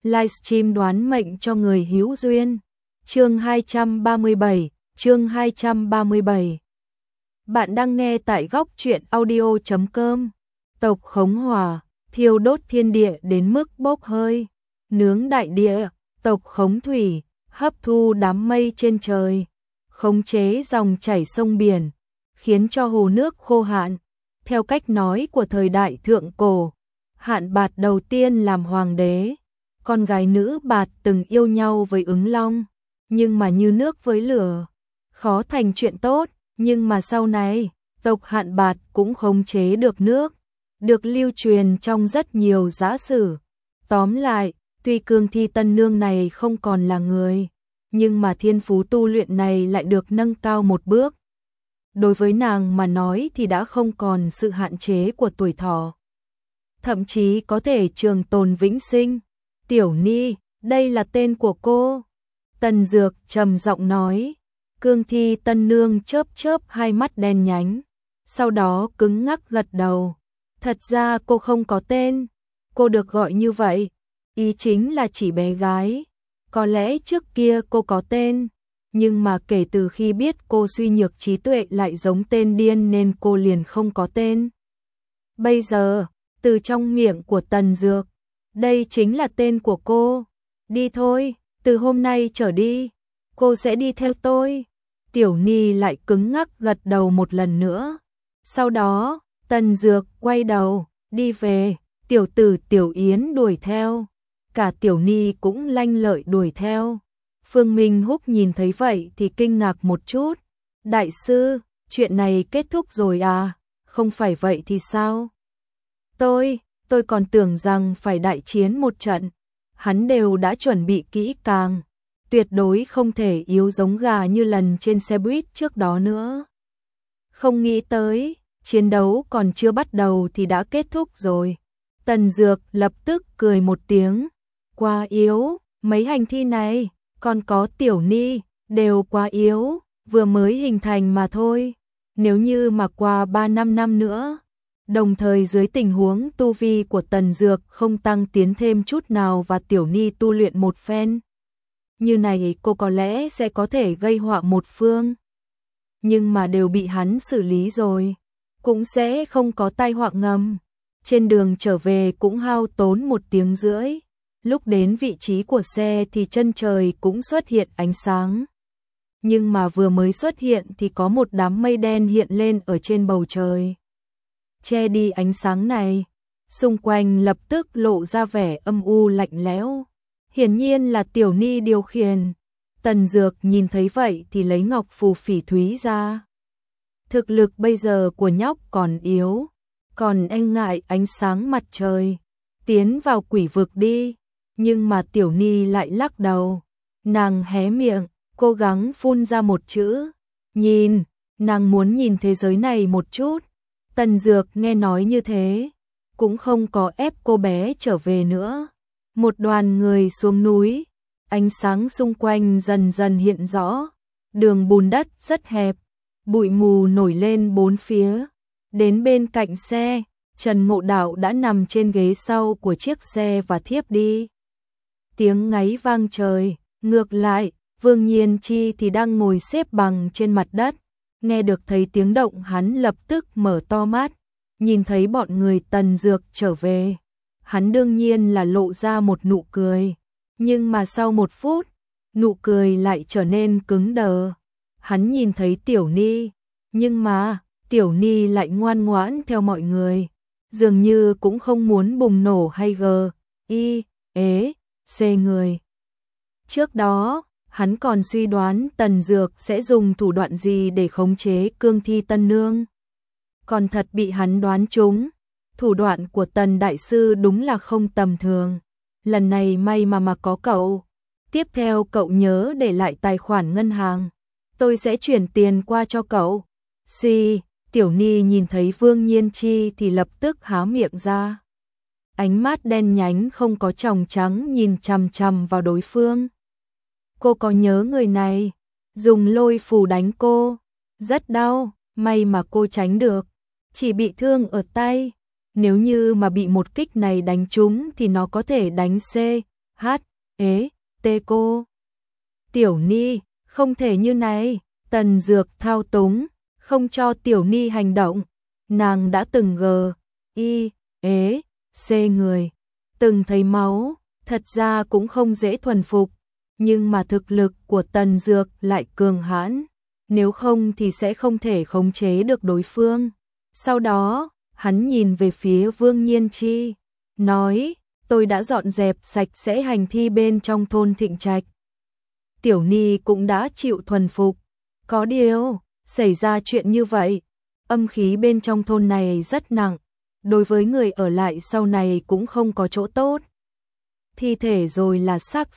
livestream đoán mệnh cho người hữu duyên. Chương 237, chương 237. Bạn đang nghe tại góc truyện audio.com. Tộc khống hỏa, thiêu đốt thiên địa đến mức bốc hơi, nướng đại địa. Tộc khống thủy, hấp thu đám mây trên trời, khống chế dòng chảy sông biển, khiến cho hồ nước khô hạn. Theo cách nói của thời đại thượng cổ, Hạn Bạt đầu tiên làm hoàng đế, con gái nữ Bạt từng yêu nhau với Ứng Long, nhưng mà như nước với lửa, khó thành chuyện tốt. Nhưng mà sau này, tộc Hạn Bạt cũng khống chế được nước, được lưu truyền trong rất nhiều giả sử. Tóm lại, tuy Cương Thi Tân Nương này không còn là người, nhưng mà thiên phú tu luyện này lại được nâng cao một bước. Đối với nàng mà nói thì đã không còn sự hạn chế của tuổi thọ, thậm chí có thể trường tồn vĩnh sinh. Tiểu Ni, đây là tên của cô. Tần Dược trầm giọng nói. Cương Thi Tân Nương chớp chớp hai mắt đen nhánh, sau đó cứng ngắc gật đầu. Thật ra cô không có tên, cô được gọi như vậy, ý chính là chỉ bé gái. Có lẽ trước kia cô có tên, nhưng mà kể từ khi biết cô suy nhược trí tuệ lại giống tên điên nên cô liền không có tên. Bây giờ, từ trong miệng của Tần Dược, đây chính là tên của cô. Đi thôi, từ hôm nay trở đi, cô sẽ đi theo tôi. Tiểu Ni lại cứng ngắc gật đầu một lần nữa. Sau đó, Tần Dược quay đầu, đi về. Tiểu tử Tiểu Yến đuổi theo. Cả Tiểu Ni cũng lanh lợi đuổi theo. Phương Minh Húc nhìn thấy vậy thì kinh ngạc một chút. Đại sư, chuyện này kết thúc rồi à? Không phải vậy thì sao? Tôi còn tưởng rằng phải đại chiến một trận. Hắn đều đã chuẩn bị kỹ càng, tuyệt đối không thể yếu giống gà như lần trên xe buýt trước đó nữa. Không nghĩ tới, chiến đấu còn chưa bắt đầu thì đã kết thúc rồi. Tần Dược lập tức cười một tiếng. Quá yếu, mấy hành thi này, còn có Tiểu Ni, đều quá yếu, vừa mới hình thành mà thôi. Nếu như mà qua 3-5 năm nữa, đồng thời dưới tình huống tu vi của Tần Dược không tăng tiến thêm chút nào và Tiểu Ni tu luyện một phen, như này cô có lẽ sẽ có thể gây họa một phương. Nhưng mà đều bị hắn xử lý rồi, cũng sẽ không có tai họa ngầm. Trên đường trở về cũng hao tốn 1 tiếng rưỡi. Lúc đến vị trí của xe thì chân trời cũng xuất hiện ánh sáng. Nhưng mà vừa mới xuất hiện thì có một đám mây đen hiện lên ở trên bầu trời, che đi ánh sáng này. Xung quanh lập tức lộ ra vẻ âm u lạnh lẽo. Hiển nhiên là Tiểu Ni điều khiển. Tần Dược nhìn thấy vậy thì lấy ngọc phù phỉ thúy ra. Thực lực bây giờ của nhóc còn yếu, còn e ngại ánh sáng mặt trời. Tiến vào quỷ vực đi. Nhưng mà Tiểu Ni lại lắc đầu. Nàng hé miệng, cố gắng phun ra một chữ. Nhìn, nàng muốn nhìn thế giới này một chút. Tần Dược nghe nói như thế, cũng không có ép cô bé trở về nữa. Một đoàn người xuống núi, ánh sáng xung quanh dần dần hiện rõ. Đường bùn đất rất hẹp, bụi mù nổi lên bốn phía. Đến bên cạnh xe, Trần Ngộ Đạo đã nằm trên ghế sau của chiếc xe và thiếp đi. Tiếng ngáy vang trời, ngược lại, Vương Nhiên Chi thì đang ngồi xếp bằng trên mặt đất. Nghe được thấy tiếng động hắn lập tức mở to mắt, nhìn thấy bọn người Tần Dược trở về. Hắn đương nhiên là lộ ra một nụ cười, nhưng mà sau 1 phút, nụ cười lại trở nên cứng đờ. Hắn nhìn thấy Tiểu Ni, nhưng mà Tiểu Ni lại ngoan ngoãn theo mọi người, dường như cũng không muốn bùng nổ hay xê người. Trước đó, hắn còn suy đoán Tần Dược sẽ dùng thủ đoạn gì để khống chế Cương Thi Tân Nương. Còn thật bị hắn đoán trúng. Thủ đoạn của Tần Đại Sư đúng là không tầm thường. Lần này may mà có cậu. Tiếp theo cậu nhớ để lại tài khoản ngân hàng. Tôi sẽ chuyển tiền qua cho cậu. Tiểu Ni nhìn thấy Vương Nhiên Chi thì lập tức há miệng ra. Ánh mắt đen nhánh không có tròng trắng nhìn chằm chằm vào đối phương. Cô có nhớ người này, dùng lôi phù đánh cô, rất đau, may mà cô tránh được, chỉ bị thương ở tay. Nếu như mà bị một kích này đánh trúng thì nó có thể đánh cô. Tiểu Ni, không thể như này, Tần Dược thao túng, không cho Tiểu Ni hành động. Nàng đã từng người, từng thấy máu, thật ra cũng không dễ thuần phục, nhưng mà thực lực của Tần Dược lại cường hãn, nếu không thì sẽ không thể khống chế được đối phương. Sau đó, hắn nhìn về phía Vương Nhiên Chi, nói, tôi đã dọn dẹp sạch sẽ hành thi bên trong thôn Thịnh Trạch. Tiểu Ni cũng đã chịu thuần phục, có điều, xảy ra chuyện như vậy, âm khí bên trong thôn này rất nặng, đối với người ở lại sau này cũng không có chỗ tốt. Thi thể rồi là xác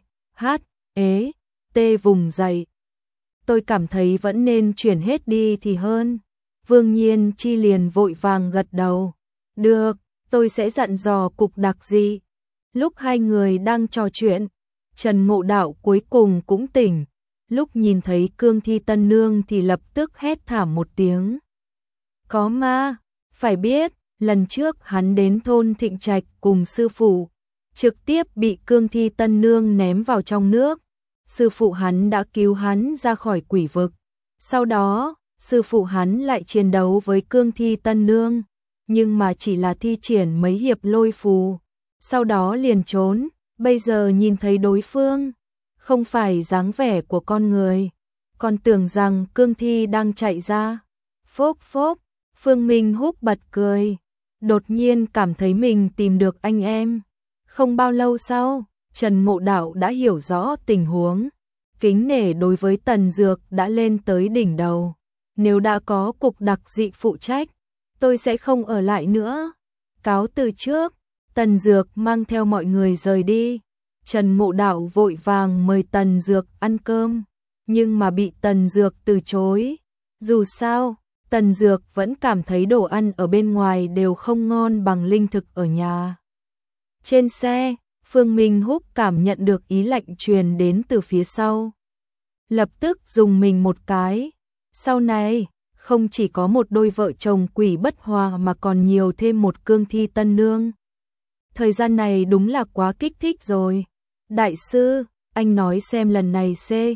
vùng dậy. Tôi cảm thấy vẫn nên chuyển hết đi thì hơn. Vương Nhiên Chi liền vội vàng gật đầu. Được, tôi sẽ dặn dò cục đặc dị. Lúc hai người đang trò chuyện, Trần Ngộ Đạo cuối cùng cũng tỉnh. Lúc nhìn thấy cương thi tân nương thì lập tức hét thảm một tiếng. Có ma, phải biết, lần trước hắn đến thôn Thịnh Trạch cùng sư phụ, trực tiếp bị cương thi tân nương ném vào trong nước. Sư phụ hắn đã cứu hắn ra khỏi quỷ vực. Sau đó, sư phụ hắn lại chiến đấu với cương thi tân nương, nhưng mà chỉ là thi triển mấy hiệp lôi phù. Sau đó liền trốn, bây giờ nhìn thấy đối phương, không phải dáng vẻ của con người, còn tưởng rằng cương thi đang chạy ra. Phốp phốp, Phương Minh Húc bật cười, đột nhiên cảm thấy mình tìm được anh em. Không bao lâu sau, Trần Ngộ Đạo đã hiểu rõ tình huống, kính nể đối với Tần Dược đã lên tới đỉnh đầu. Nếu đã có cục đặc dị phụ trách, tôi sẽ không ở lại nữa. Cáo từ trước, Tần Dược mang theo mọi người rời đi. Trần Ngộ Đạo vội vàng mời Tần Dược ăn cơm, nhưng mà bị Tần Dược từ chối. Dù sao, Tần Dược vẫn cảm thấy đồ ăn ở bên ngoài đều không ngon bằng linh thực ở nhà. Trên xe, Phương Minh Húc cảm nhận được ý lạnh truyền đến từ phía sau. Lập tức dùng mình một cái. Sau này, không chỉ có một đôi vợ chồng quỷ bất hòa mà còn nhiều thêm một cương thi tân nương. Thời gian này đúng là quá kích thích rồi. Đại sư, anh nói xem lần này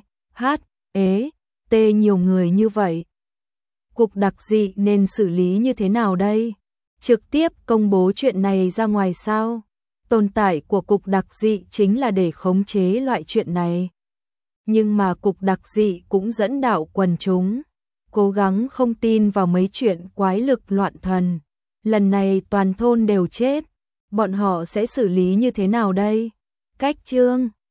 nhiều người như vậy. Cục đặc dị nên xử lý như thế nào đây? Trực tiếp công bố chuyện này ra ngoài sao? Tồn tại của cục đặc dị chính là để khống chế loại chuyện này. Nhưng mà cục đặc dị cũng dẫn đạo quần chúng, cố gắng không tin vào mấy chuyện quái lực loạn thần. Lần này toàn thôn đều chết, bọn họ sẽ xử lý như thế nào đây? Cách chương